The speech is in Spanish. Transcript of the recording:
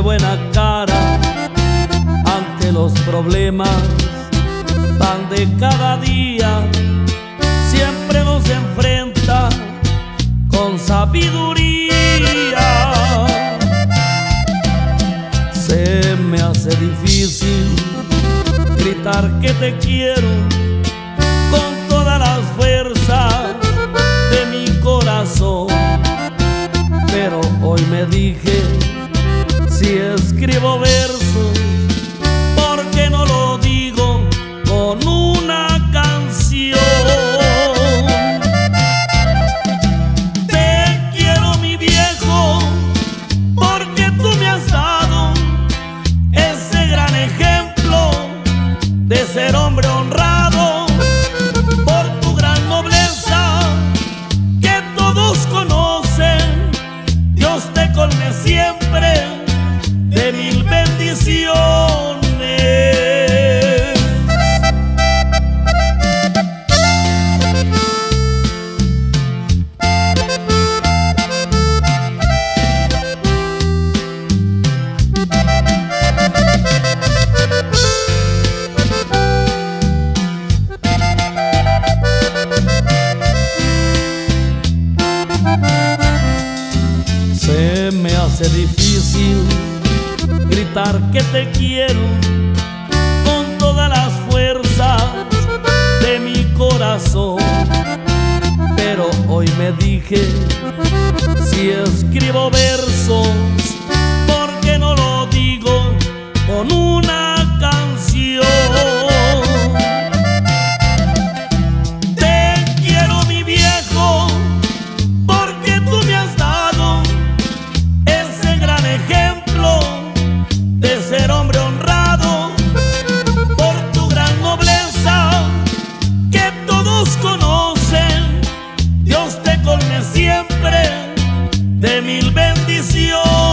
buena cara ante los problemas van de cada día. Siempre nos enfrenta con sabiduría. Se me hace difícil gritar que te quiero con todas las fuerzas de mi corazón, pero hoy me dije, si escribo versos, ¿por qué no lo digo con una canción? Te quiero, mi viejo, porque tú me has dado ese gran ejemplo de ser hombre honrado, por tu gran nobleza que todos conocen. Dios te colme siempre de mil bendiciones. Se me hace difícil gritar que te quiero con todas las fuerzas de mi corazón, pero hoy me dije, si escribo versos, ¿por qué no lo digo con una canción? Te quiero, mi viejo, porque tú me has dado ese gran ejemplo de ser hombre honrado, por tu gran nobleza que todos conocen. Dios te colme siempre de mil bendiciones.